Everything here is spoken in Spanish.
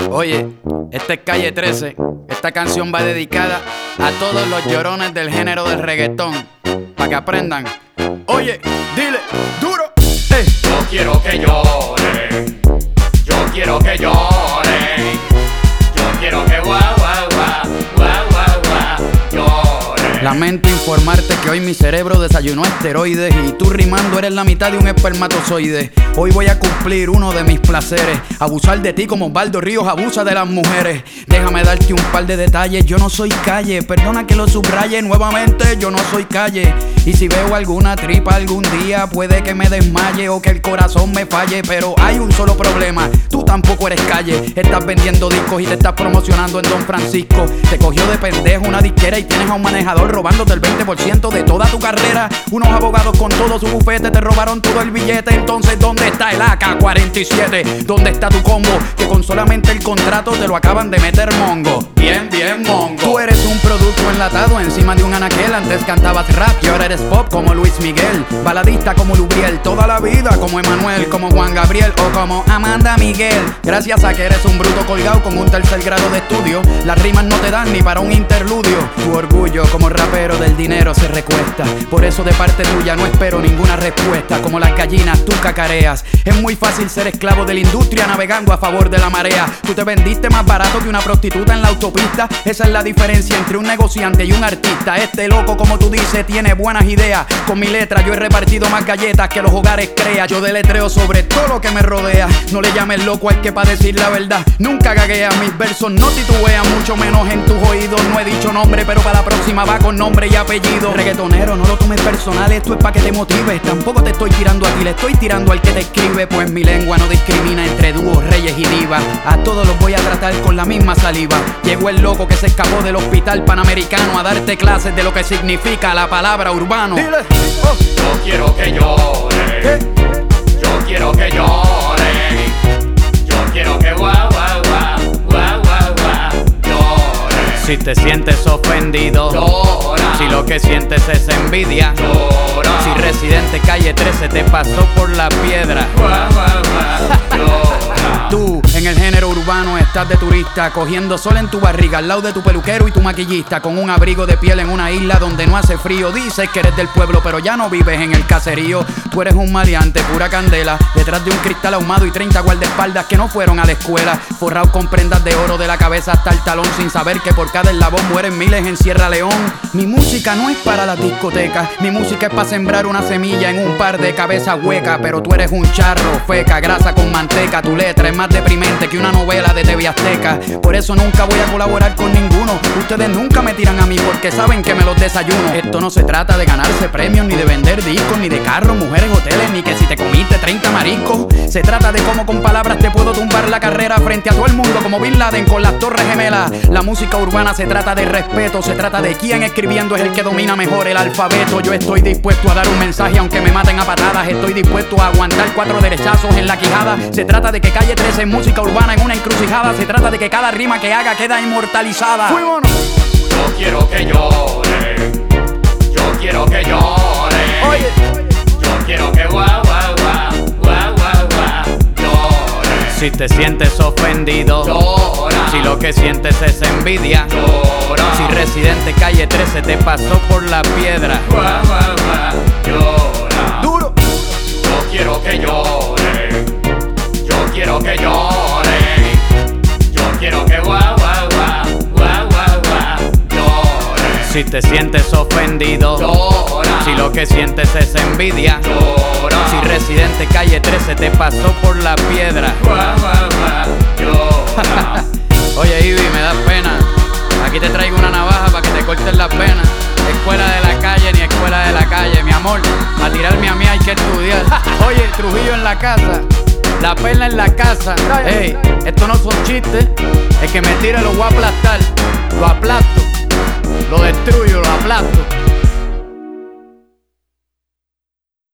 Oye, esta es Calle 13. Esta canción va dedicada a todos los llorones del género del reggaetón, pa' que aprendan. Oye, dile, duro. Yo quiero que lloren, yo quiero que lloren, yo quiero que guau, guau, guau, guau, guau, guau, lloren. Lamento informarte que hoy mi cerebro desayunó esteroides y tú rimando eres la mitad de un espermatozoide. Hoy voy a cumplir uno de mis placeres, abusar de ti como Osvaldo Ríos abusa de las mujeres. Déjame darte un par de detalles, yo no soy calle, perdona que lo subraye nuevamente, yo no soy calle. Y si veo alguna tripa algún día, puede que me desmaye o que el corazón me falle. Pero hay un solo problema, tú tampoco eres calle. Estás vendiendo discos y te estás promocionando en Don Francisco. Te cogió de pendejo una disquera y tienes a un manejador robándote el 20% de toda tu carrera. Unos abogados con todo su bufete te robaron todo el billete. Entonces, ¿dónde está el AK-47? ¿Dónde está tu combo? Que con solamente el contrato te lo acaban de meter mongo. Bien, bien mongo. Tú eres un producto enlatado encima de un anaquel. Antes cantabas rap y ahora eres pop como Luis Miguel, baladista como Lubriel, toda la vida como Emanuel, como Juan Gabriel o como Amanda Miguel. Gracias a que eres un bruto colgado con un tercer grado de estudio, las rimas no te dan ni para un interludio. Tu orgullo como rapero del dinero se recuesta, por eso de parte tuya no espero ninguna respuesta. Como las gallinas tú cacareas, es muy fácil ser esclavo de la industria navegando a favor de la marea. Tú te vendiste más barato que una prostituta en la autopista, esa es la diferencia entre un negociante y un artista. Este loco como tú dices tiene buenas ideas, con mi letra yo he repartido más galletas que los hogares crea. Yo deletreo sobre todo lo que me rodea, no le llames loco al que pa' decir la verdad nunca gaguea. Mis versos no titubean, mucho menos en tus oídos. No he dicho nombre pero para la próxima va con nombre y apellido. Reggaetonero, no lo tomes personal, esto es pa' que te motives. Tampoco te estoy tirando a ti, le estoy tirando al que te escribe. Pues mi lengua no discrimina entre dúos, reyes y divas. A todos los voy a tratar con la misma saliva. Llegó el loco que se escapó del hospital panamericano a darte clases de lo que significa la palabra urbano. Dile. Yo quiero que lloren, yo quiero que lloren, yo quiero que guau, guau, guau, guau, guau, guau, lloren. Si te sientes ofendido, llora. Si lo que sientes es envidia, llora. Si Residente Calle 13 te pasó por la piedra, guau, guau, guau, llora. Tú en el género urbano estás de turista, cogiendo sol en tu barriga al lado de tu peluquero y tu maquillista, con un abrigo de piel en una isla donde no hace frío. Dices que eres del pueblo pero ya no vives en el caserío. Tú eres un maleante, pura candela, detrás de un cristal ahumado y 30 guardaespaldas que no fueron a la escuela, forrado con prendas de oro de la cabeza hasta el talón, sin saber que por cada eslabón mueren miles en Sierra León. Mi música no es para las discotecas, mi música es para sembrar una semilla en un par de cabezas huecas. Pero tú eres un charro, feca, grasa con manteca. Tu letra es más deprimente que una novela de TV Azteca. Por eso nunca voy a colaborar con ninguno. Ustedes nunca me tiran a mí porque saben que me los desayuno. Esto no se trata de ganarse premios, ni de vender discos, ni de carros, mujeres, hoteles, ni que si te comiste 30 mariscos. Se trata de cómo con palabras te puedo tumbar la carrera frente a todo el mundo como Bin Laden con las Torres Gemelas. La música urbana se trata de respeto, se trata de quién escribiendo es el que domina mejor el alfabeto. Yo estoy dispuesto a dar un mensaje aunque me maten a patadas, estoy dispuesto a aguantar 4 derechazos en la quijada. Se trata de que Calle 13 es música urbana en una encrucijada, se trata de que cada rima que haga queda inmortalizada. Yo quiero que lloren, yo quiero que lloren. Oye, yo quiero que guau, guau, guau, guau, guau, guau, lloren. si te sientes ofendido, llora. Si lo que sientes es envidia, llora. Si Residente Calle 13 te pasó por la piedra, guau, guau, guau, llora. Duro. Yo quiero que lloren, yo quiero que lloren, yo quiero que guau, guau, guau, guau, guau, guau, lloren. Si te sientes ofendido, llora. Si lo que sientes es envidia, llora. Si Residente Calle 13 te pasó por la piedra, guau, guau, guau, llora. Oye Ivy, me das pena. Aquí te traigo una navaja para que te corten las venas. Escuela de la calle ni escuela de la calle, mi amor. A tirarme a mí hay que estudiar. Oye, Trujillo en la casa, la perla en la casa. Ey, esto no son chistes. El que me tire lo voy a aplastar. Lo aplasto, lo destruyo, lo aplasto.